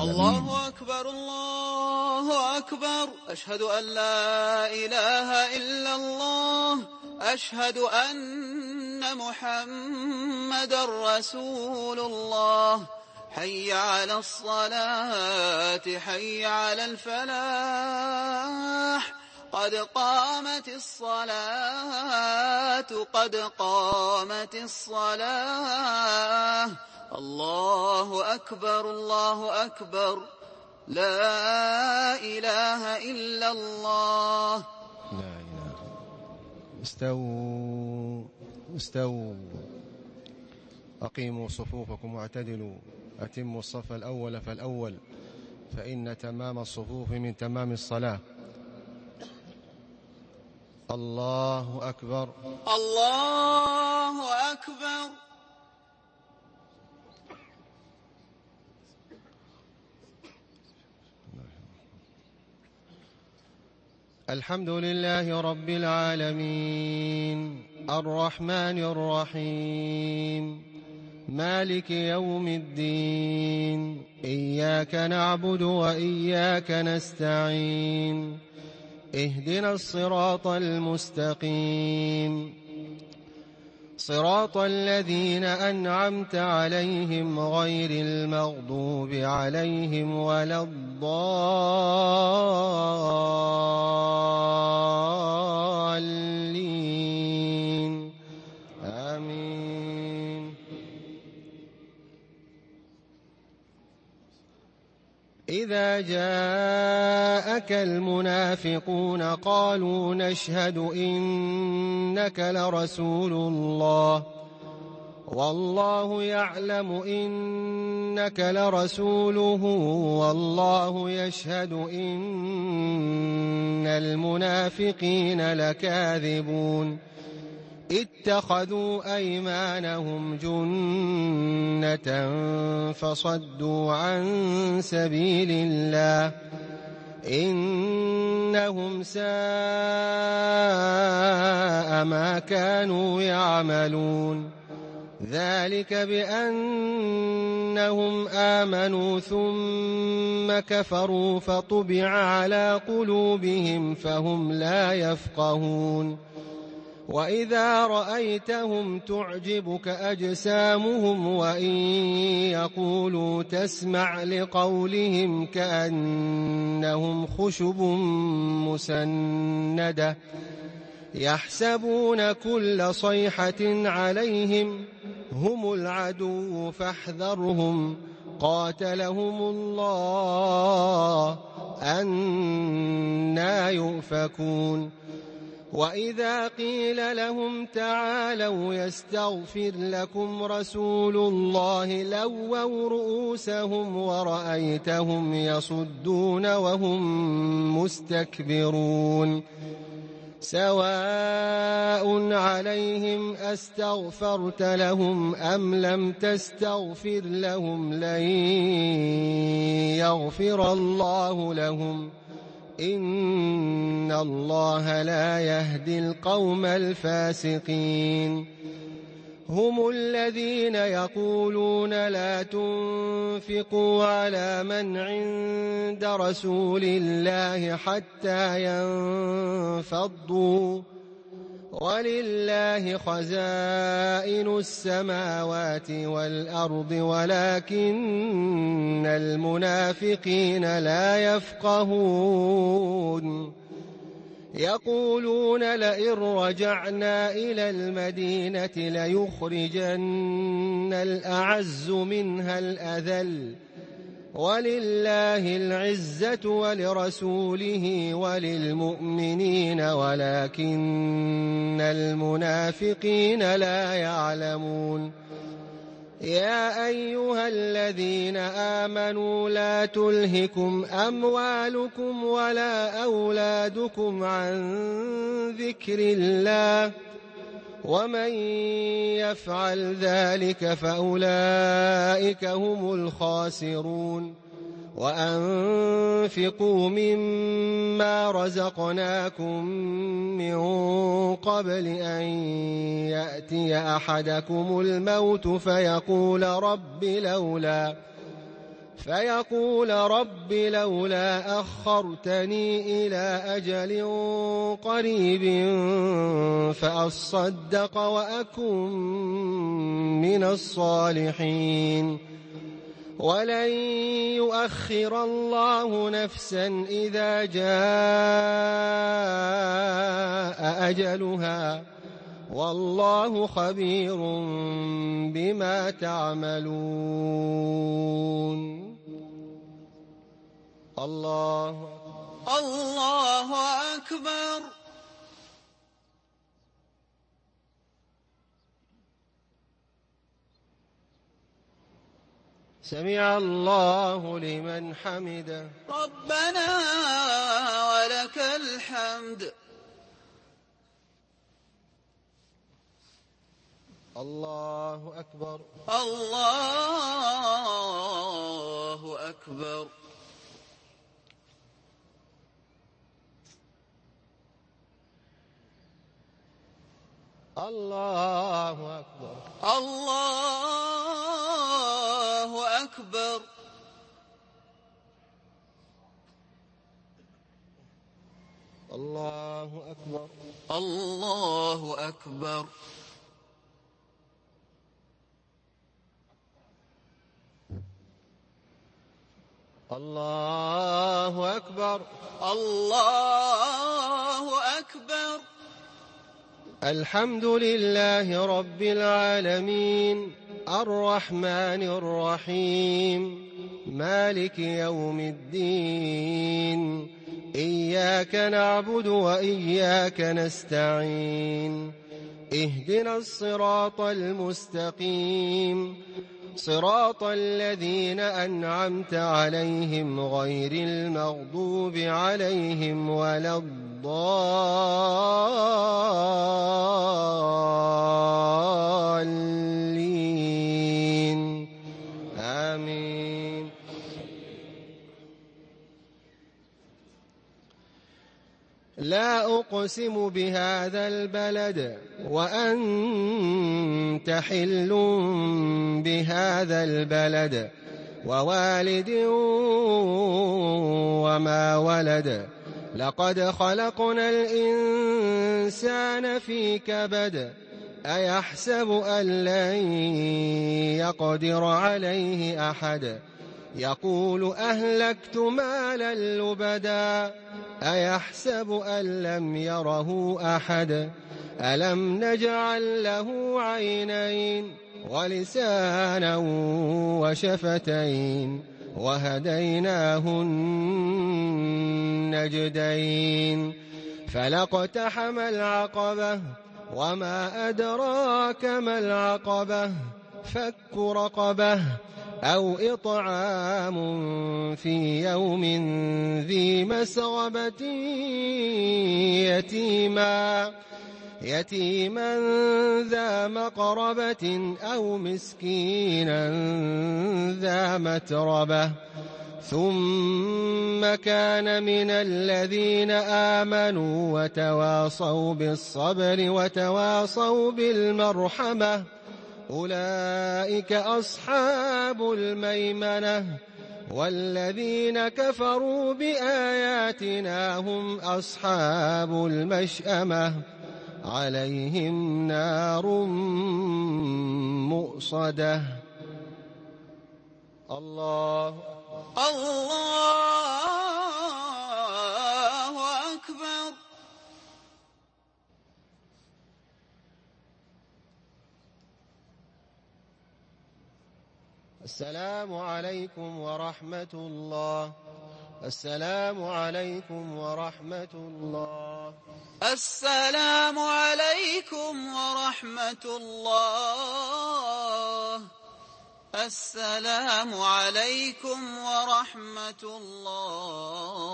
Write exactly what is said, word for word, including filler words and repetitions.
العالمين. الله أكبر الله أكبر، أشهد أن لا إله إلا الله، أشهد أن محمدا رسول الله. حي على الصلاة، حي على الفلاح، قد قامت الصلاة، قد قامت الصلاة. الله أكبر الله أكبر، لا إله إلا الله. لا إله. استووا استووا، أقيموا صفوفكم واعتدلوا، أتموا الصف الأول فالأول، فإن تمام الصفوف من تمام الصلاة. الله أكبر الله أكبر. الحمد لله رب العالمين، الرحمن الرحيم، مالك يوم الدين، إياك نعبد وإياك نستعين، اهدنا الصراط المستقيم، صراط الذين أنعمت عليهم غير المغضوب عليهم ولا الضالين، آمين. إذا جاءك المنافقون قالوا نشهد إنك لرسول الله والله يعلم إنك لرسوله والله يشهد إن المنافقين لكاذبون. اتخذوا أيمانهم جنة فصدوا عن سبيل الله، إنهم ساء ما كانوا يعملون. ذلك بأنهم آمنوا ثم كفروا فطبع على قلوبهم فهم لا يفقهون. وإذا رأيتهم تعجبك أجسامهم وإن يقولوا تسمع لقولهم كأنهم خشب مسندة يحسبون كل صيحة عليهم هم العدو فاحذرهم قاتلهم الله أنى يؤفكون. وإذا قيل لهم تعالوا يستغفر لكم رسول الله لووا رؤوسهم ورأيتهم يصدون وهم مستكبرون. سواء عليهم أستغفرت لهم أم لم تستغفر لهم لن يغفر الله لهم إن الله لا يهدي القوم الفاسقين. هم الذين يقولون لا تنفقوا على من عند رسول الله حتى ينفضوا ولله خزائن السماوات والأرض ولكن المنافقين لا يفقهون. يقولون لئن رجعنا إلى المدينة ليخرجن الأعز منها الأذل ولله العزة ولرسوله وللمؤمنين ولكن المنافقين لا يعلمون. يا أيها الذين آمنوا لا تلهكم أموالكم ولا أولادكم عن ذكر الله ومن يفعل ذلك فأولئك هم الخاسرون. وأنفقوا مما رزقناكم من قبل أن يأتي أحدكم الموت فيقول رب لولا فيقول رب لولا أخرتني إلى أجل قريب فأصدق وأكن من الصالحين ولن يؤخر الله نفسا إذا جاء أجلها والله خبير بما تعملون. الله الله أكبر. سمع الله لمن حمده. ربنا ولك الحمد. الله أكبر. الله أكبر. الله أكبر. الله أكبر. الله أكبر. الله أكبر. الله أكبر. الله أكبر. الحمد لله رب العالمين الرحمن الرحيم مالك يوم الدين إياك نعبد وإياك نستعين اهدنا الصراط المستقيم صراط الذين أنعمت عليهم غير المغضوب عليهم ولا الضالين آمين. لا أقسم بهذا البلد وأنت حل بهذا البلد ووالد وما ولد لقد خلقنا الإنسان في كبد أيحسب أن لن يقدر عليه أحد يقول أهلكت مالا لبدا أيحسب أن لم يره أحد ألم نجعل له عينين ولسانا وشفتين وهديناه النجدين فلاقتحم العقبة وما أدراك ما العقبة فك رقبة أو إطعام في يوم ذي مسغبة يتيما يتيما ذا مقربة أو مسكينا ذا متربة ثم كان من الذين آمنوا وتواصوا بالصبر وتواصوا بالمرحمة أولئك أصحاب الميمنة والذين كفروا بآياتنا هم أصحاب المشأمة عليهم نار مؤصدة. الله الله أكبر. السلام عليكم ورحمة الله. السلام عليكم ورحمة الله. السلام عليكم ورحمة الله. السلام عليكم ورحمة الله.